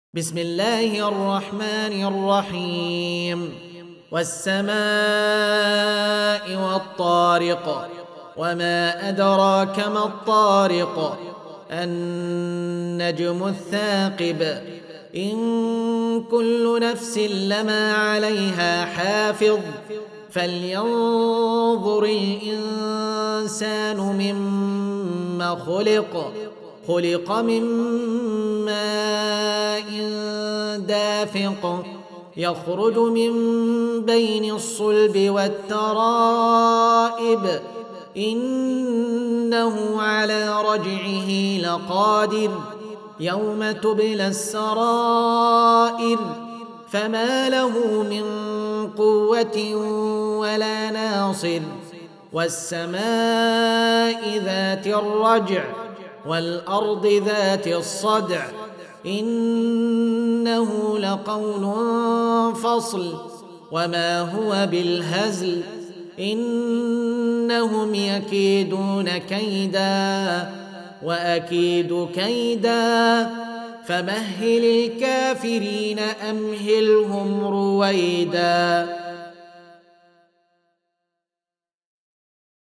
بسم الله الرحمن الرحيم والسماء والطارق وما أدراك ما الطارق النجم الثاقب إن كل نفس لما عليها حافظ فلينظر الإنسان مما خلق من ماء دافق يخرج من بين الصلب والترائب إنه على رجعه لقادر يوم تبلى السرائر فما له من قوة ولا ناصر والسماء ذات الرجع والأرض ذات الصدع إنه لقول فصل وما هو بالهزل إنهم يكيدون كيدا وأكيد كيدا فمهل الكافرين أمهلهم رويدا